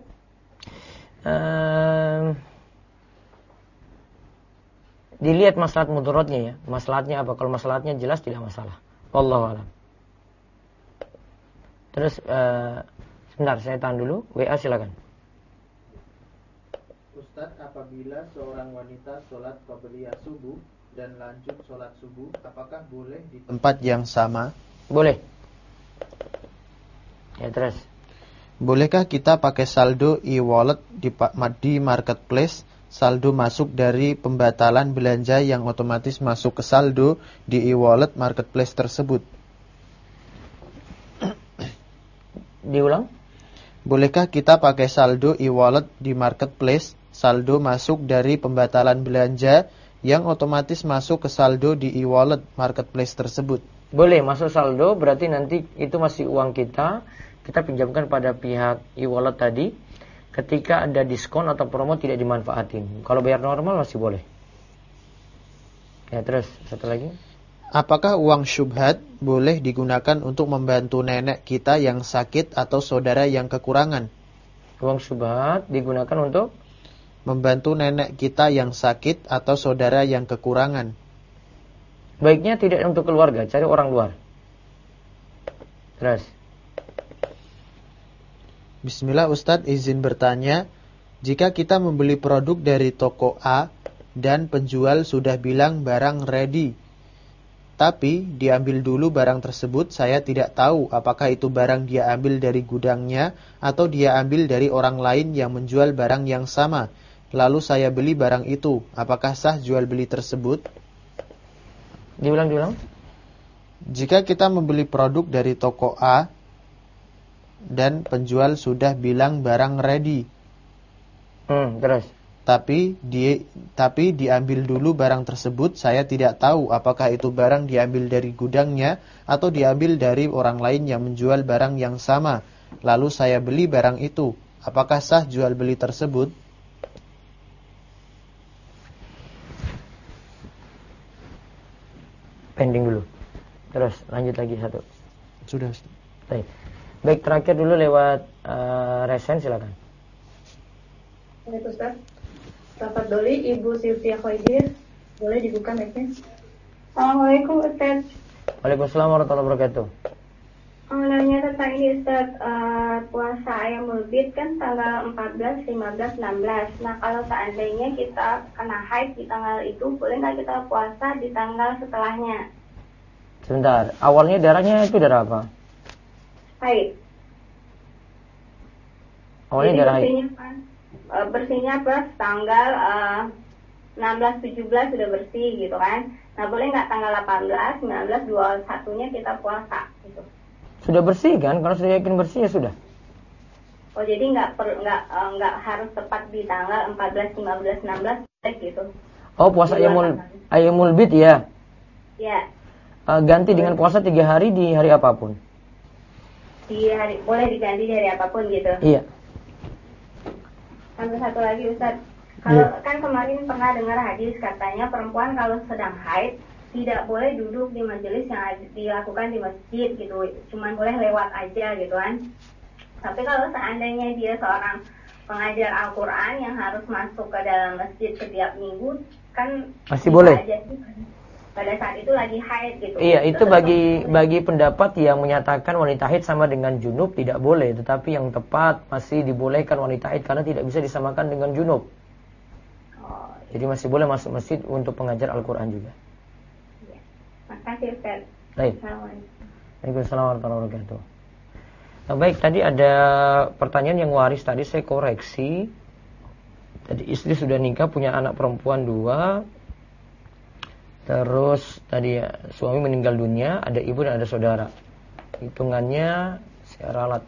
Dilihat maslahat mudaratnya ya. Maslahatnya apa? Kalau maslahatnya jelas tidak masalah. Wallahu a'lam. Terus sebentar saya tahan dulu. WA silakan. Ustadz, apabila seorang wanita sholat qabliyah subuh dan lanjut sholat subuh, apakah boleh di tempat yang sama? Boleh. Ya, terus. Bolehkah kita pakai saldo e-wallet di marketplace? Saldo masuk dari pembatalan belanja yang otomatis masuk ke saldo di e-wallet marketplace tersebut. Diulang. Bolehkah kita pakai saldo e-wallet di marketplace? Saldo masuk dari pembatalan belanja yang otomatis masuk ke saldo di e-wallet marketplace tersebut. Boleh masuk saldo, berarti nanti itu masih uang kita pinjamkan pada pihak e-wallet tadi. Ketika ada diskon atau promo tidak dimanfaatin. Kalau bayar normal masih boleh. Ya, terus satu lagi. Apakah uang syubhat boleh digunakan untuk membantu nenek kita yang sakit atau saudara yang kekurangan? Uang syubhat digunakan untuk membantu nenek kita yang sakit atau saudara yang kekurangan. Baiknya tidak untuk keluarga, cari orang luar. Terus. Bismillah Ustadz, izin bertanya, jika kita membeli produk dari toko A dan penjual sudah bilang barang ready, tapi diambil dulu barang tersebut, saya tidak tahu apakah itu barang dia ambil dari gudangnya atau dia ambil dari orang lain yang menjual barang yang sama. Lalu saya beli barang itu, apakah sah jual beli tersebut? Diulang. Jika kita membeli produk dari toko A dan penjual sudah bilang barang ready, terus. Tapi diambil dulu barang tersebut, saya tidak tahu apakah itu barang diambil dari gudangnya atau diambil dari orang lain yang menjual barang yang sama. Lalu saya beli barang itu, apakah sah jual beli tersebut? Pending dulu. Terus lanjut lagi satu. Sudah. Baik. Baik, terakhir dulu lewat resen, silakan. Baik Ustaz. Selamat Doli, Ibu Sylvia Khoidir. Boleh dibuka mic-nya? Assalamualaikum Ustaz. Waalaikumsalam warahmatullahi wabarakatuh. Nanya tentang ini Ustaz, puasa Ayyamul Bid kan tanggal 14, 15, 16. Nah kalau seandainya kita kena haid di tanggal itu, boleh nggak kita puasa di tanggal setelahnya? Sebentar, awalnya darahnya itu darah apa? Haid. Awalnya Jadi darah haid. Bersihnya pas tanggal 16, 17 sudah bersih gitu kan. Nah boleh nggak tanggal 18, 19, 21-nya kita puasa gitu? Sudah bersih kan? Kalau sudah yakin bersih ya sudah. Oh jadi nggak harus tepat di tanggal 14, 15, 16 gitu. Oh, puasa Ayyamul Bid ya. Ya. Ganti dengan puasa 3 hari di hari apapun. Boleh diganti di hari apapun gitu. Iya. Sampai satu lagi Ustaz. Kalau kan kemarin pernah dengar hadis katanya perempuan kalau sedang haid tidak boleh duduk di majelis yang dilakukan di masjid gitu, cuman boleh lewat aja gitu kan. Tapi kalau seandainya dia seorang pengajar Al-Quran yang harus masuk ke dalam masjid setiap minggu, kan masih boleh aja, pada saat itu lagi haid gitu. Iya, itu bagi pendapat yang menyatakan wanita haid sama dengan junub tidak boleh, tetapi yang tepat masih dibolehkan wanita haid karena tidak bisa disamakan dengan junub. Jadi masih boleh masuk masjid untuk pengajar Al-Quran juga. Makasih Ustaz. Baik. Waalaikumsalam warahmatullahi wabarakatuh. Nah, baik, tadi ada pertanyaan yang waris tadi saya koreksi. Tadi istri sudah nikah, punya anak perempuan 2. Terus tadi ya, suami meninggal dunia, ada ibu dan ada saudara. Hitungannya saya ralat.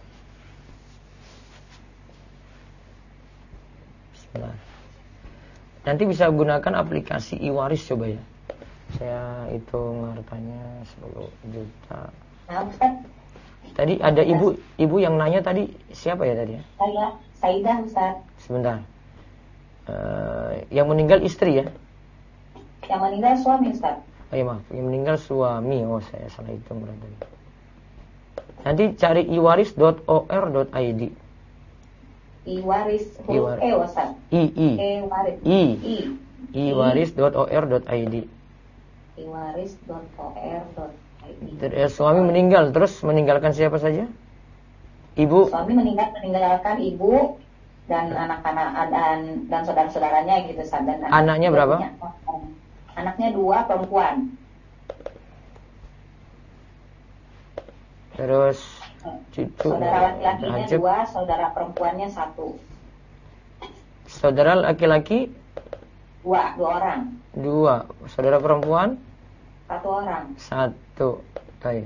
Bismillah. Nanti bisa gunakan aplikasi iWaris coba ya. Saya hitung hartanya 10 juta. Nah, Ustaz. Tadi ada ibu yang nanya tadi, siapa ya tadi ya? Saya Saidah Ustaz. Sebentar. Yang meninggal istri ya? Yang meninggal suami Ustaz. Oh iya maaf, yang meninggal suami. Oh saya salah hitung berarti. Nanti cari iwaris.or.id. Iwaris huruf E Ustaz. iwaris.or.id. Iwaris.or.id. Suami meninggal, terus meninggalkan siapa saja? Ibu. Suami meninggalkan ibu dan anak-anak dan saudara-saudaranya gitu Ustaz. Dan anaknya berapa? Anaknya 2 perempuan. Terus cucu. Saudara laki-lakinya 2, saudara perempuannya 1. Saudara laki-laki 2 orang. 2. Saudara perempuan 1 orang. 1. Baik.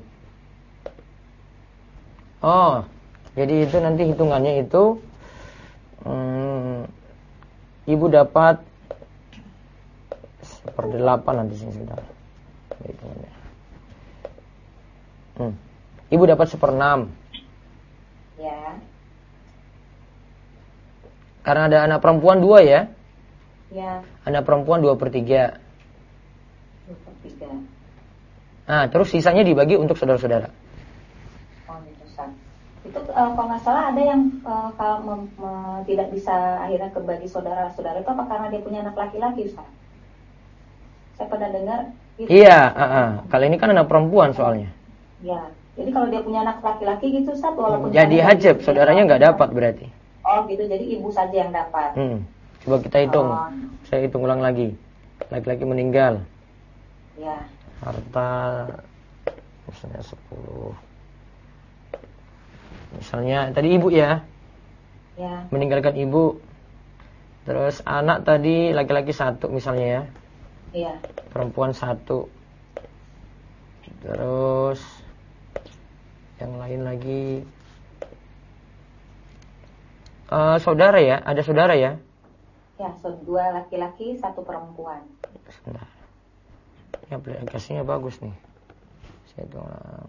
Oh, jadi itu nanti hitungannya itu ibu dapat 1/8 nanti sini sebentar. Hitungannya. Ibu dapat 1/6. Ya. Karena ada anak perempuan 2 ya? Ya. Anak perempuan 2/3. 2/3. Nah, terus sisanya dibagi untuk saudara-saudara. Oh, gitu, Ustaz. Itu kalau nggak salah ada yang kalau tidak bisa akhirnya kebagi saudara-saudara itu apa karena dia punya anak laki-laki, Ustaz? Saya pernah dengar. Gitu. Iya, kali ini kan anak perempuan soalnya. Ya, jadi kalau dia punya anak laki-laki gitu, Ustaz, walaupun jadi hajab, saudaranya nggak dapat berarti. Oh, gitu. Jadi ibu saja yang dapat. Coba kita hitung. Saya hitung ulang lagi. Laki-laki meninggal. Ya. Harta misalnya 10. Misalnya tadi ibu ya. Ya. Meninggalkan ibu. Terus anak tadi laki-laki 1 misalnya ya. Iya. Perempuan 1. Terus yang lain lagi saudara ya, ada saudara ya? Ya, 2 laki-laki, 1 perempuan. Sebentar. Ini aplikasinya bagus nih. Saya hitung.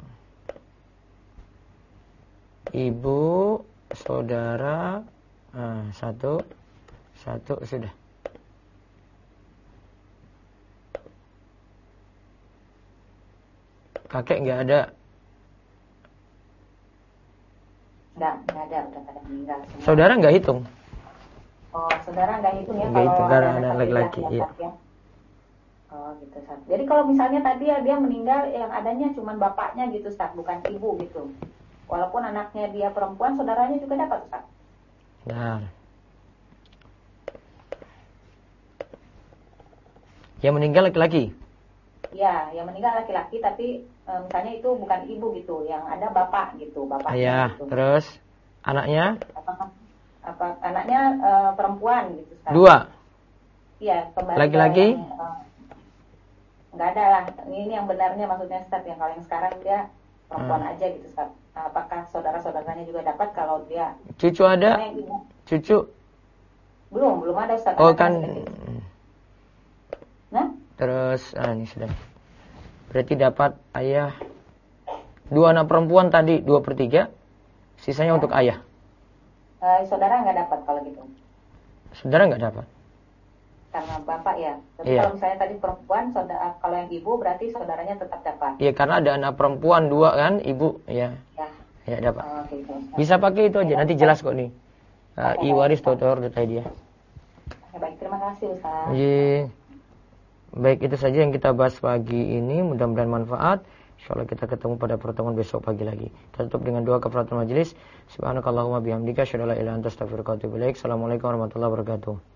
Ibu, saudara, 1 sudah. Kakek nggak ada. meninggal semua. Saudara nggak hitung. Oh, saudara nggak hitung ya Nggak kalau hitung, ada karena anak anak laki-laki, iya. ya. Oh gitu Ustaz. Jadi kalau misalnya tadi ya dia meninggal yang adanya cuma bapaknya gitu Ustaz, bukan ibu gitu. Walaupun anaknya dia perempuan, saudaranya juga dapat Ustaz. Nah, yang meninggal laki-laki. Ya, yang meninggal laki-laki tapi misalnya itu bukan ibu gitu, yang ada bapak gitu, bapaknya Iya, gitu. terus anaknya? Apa anaknya perempuan gitu Ustaz. 2. Iya, kembali Laki-laki? Nggak ada lah. Ini yang benarnya maksudnya Ustaz, yang kalau yang sekarang dia perempuan aja gitu Ustaz. Apakah saudara-saudaranya juga dapat kalau dia Cucu ada? Cucu? Belum ada Ustaz. Oh kan. Nah? Terus ini sudah. Berarti dapat ayah 2 anak perempuan tadi 2/3. Sisanya untuk ayah. Saudara nggak dapat kalau gitu. Saudara nggak dapat. Karena bapak ya. Tapi Iya. kalau misalnya tadi perempuan, kalau yang ibu berarti saudaranya tetap dapat. Iya, karena ada anak perempuan 2 kan, ibu ya. Ya dapat. Gitu. Bisa pakai itu aja, nanti jelas kok nih. iwaris.org.id ya. Baik, terima kasih Ustaz. Iya. Baik, itu saja yang kita bahas pagi ini. Mudah-mudahan manfaat. Insyaallah kita ketemu pada pertemuan besok pagi lagi. Kita tutup dengan doa kafaratul majelis. Subhanakallahumma bihamdika asyhadu an la ilaha illa anta astaghfiruka wa atubu ilaik. Assalamualaikum warahmatullahi wabarakatuh.